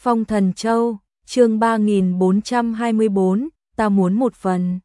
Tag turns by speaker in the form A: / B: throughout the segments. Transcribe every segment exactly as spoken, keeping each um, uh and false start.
A: Phong Thần Châu, chương ba nghìn bốn trăm hai mươi bốn, ta muốn một phần.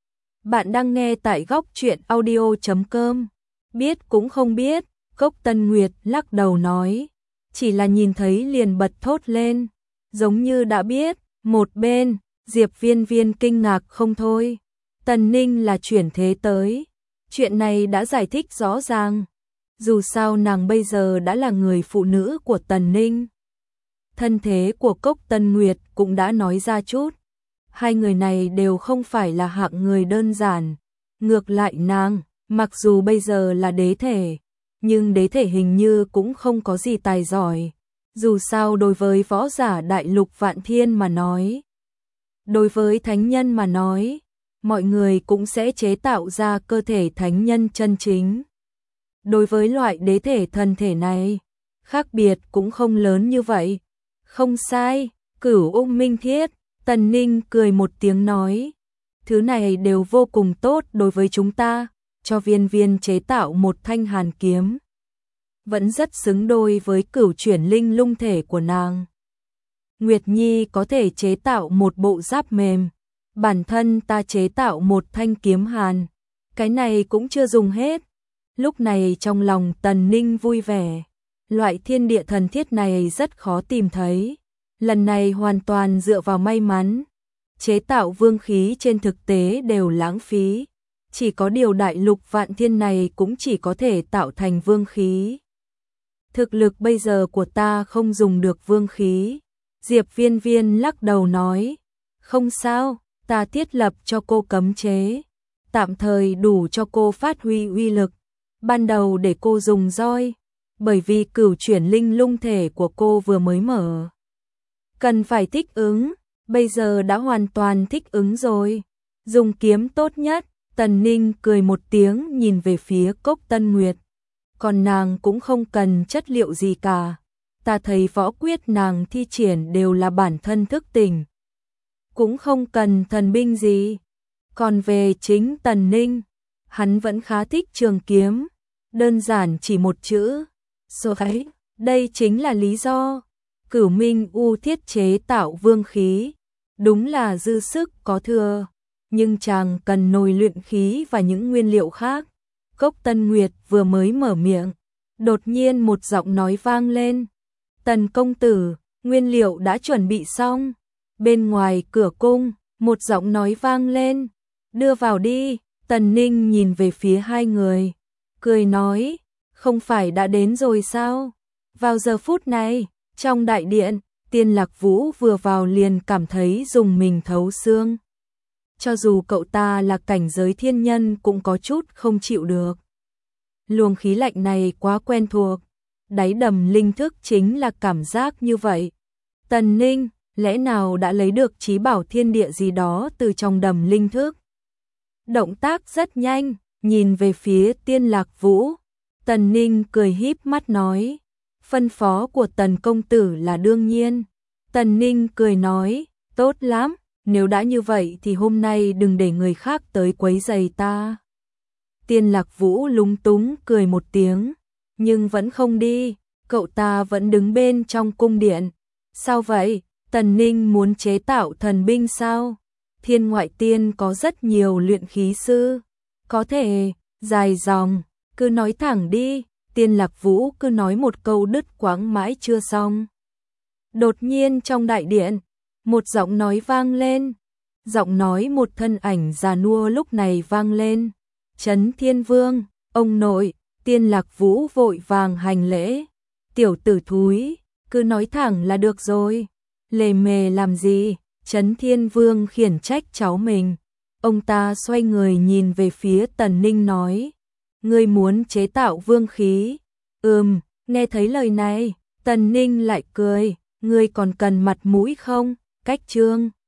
A: Bạn đang nghe tại góc truyện audio chấm com. Biết cũng không biết, Cốc Tân Nguyệt lắc đầu nói, chỉ là nhìn thấy liền bật thốt lên, giống như đã biết. Một bên, Diệp Viên Viên kinh ngạc không thôi. Tần Ninh là chuyển thế tới, chuyện này đã giải thích rõ ràng. Dù sao nàng bây giờ đã là người phụ nữ của Tần Ninh. Thân thế của Cốc Tân Nguyệt cũng đã nói ra chút. Hai người này đều không phải là hạng người đơn giản. Ngược lại nàng, mặc dù bây giờ là đế thể, nhưng đế thể hình như cũng không có gì tài giỏi. Dù sao đối với võ giả đại lục vạn thiên mà nói, đối với thánh nhân mà nói, mọi người cũng sẽ chế tạo ra cơ thể thánh nhân chân chính. Đối với loại đế thể thân thể này, khác biệt cũng không lớn như vậy. Không sai, Cửu Ung Minh Thiết, Tần Ninh cười một tiếng nói, thứ này đều vô cùng tốt đối với chúng ta, cho Viên Viên chế tạo một thanh hàn kiếm. Vẫn rất xứng đôi với cửu chuyển linh lung thể của nàng. Nguyệt Nhi có thể chế tạo một bộ giáp mềm, bản thân ta chế tạo một thanh kiếm hàn, cái này cũng chưa dùng hết. Lúc này trong lòng Tần Ninh vui vẻ, loại thiên địa thần thiết này rất khó tìm thấy, lần này hoàn toàn dựa vào may mắn. Chế tạo vương khí trên thực tế đều lãng phí, chỉ có điều đại lục vạn thiên này cũng chỉ có thể tạo thành vương khí. Thực lực bây giờ của ta không dùng được vương khí. Diệp Viên Viên lắc đầu nói, không sao, ta thiết lập cho cô cấm chế, tạm thời đủ cho cô phát huy uy lực. Ban đầu để cô dùng roi, bởi vì cửu chuyển linh lung thể của cô vừa mới mở, cần phải thích ứng, bây giờ đã hoàn toàn thích ứng rồi. Dùng kiếm tốt nhất. Tần Ninh cười một tiếng nhìn về phía Cốc Tân Nguyệt, còn nàng cũng không cần chất liệu gì cả. Ta thấy võ quyết nàng thi triển đều là bản thân thức tỉnh, cũng không cần thần binh gì. Còn về chính Tần Ninh, hắn vẫn khá thích trường kiếm, đơn giản chỉ một chữ, số ấy. Đây chính là lý do Cửu Minh U thiết chế tạo vương khí, đúng là dư sức có thừa, nhưng chàng cần nồi luyện khí và những nguyên liệu khác. Cốc Tân Nguyệt vừa mới mở miệng, đột nhiên một giọng nói vang lên, Tần công tử, nguyên liệu đã chuẩn bị xong. Bên ngoài cửa cung, một giọng nói vang lên, đưa vào đi. Tần Ninh nhìn về phía hai người, cười nói, không phải đã đến rồi sao? Vào giờ phút này, trong đại điện, Tiên Lạc Vũ vừa vào liền cảm thấy rùng mình thấu xương. Cho dù cậu ta là cảnh giới thiên nhân cũng có chút không chịu được. Luồng khí lạnh này quá quen thuộc, đáy đầm linh thức chính là cảm giác như vậy. Tần Ninh, lẽ nào đã lấy được trí bảo thiên địa gì đó từ trong đầm linh thức? Động tác rất nhanh, nhìn về phía Tiên Lạc Vũ. Tần Ninh cười híp mắt nói, phân phó của Tần công tử là đương nhiên. Tần Ninh cười nói, tốt lắm, nếu đã như vậy thì hôm nay đừng để người khác tới quấy rầy ta. Tiên Lạc Vũ lúng túng cười một tiếng, nhưng vẫn không đi, cậu ta vẫn đứng bên trong cung điện. Sao vậy? Tần Ninh muốn chế tạo thần binh sao? Thiên ngoại tiên có rất nhiều luyện khí sư, có thể, dài dòng, cứ nói thẳng đi. Tiên Lạc Vũ cứ nói một câu đứt quãng mãi chưa xong. Đột nhiên trong đại điện, một giọng nói vang lên, giọng nói một thân ảnh già nua lúc này vang lên, Trấn Thiên Vương, ông nội. Tiên Lạc Vũ vội vàng hành lễ, tiểu tử thúi, cứ nói thẳng là được rồi, lề mề làm gì? Trấn Thiên Vương khiển trách cháu mình. Ông ta xoay người nhìn về phía Tần Ninh nói, ngươi muốn chế tạo vương khí? Ừm. Nghe thấy lời này, Tần Ninh lại cười, ngươi còn cần mặt mũi không? Cách trương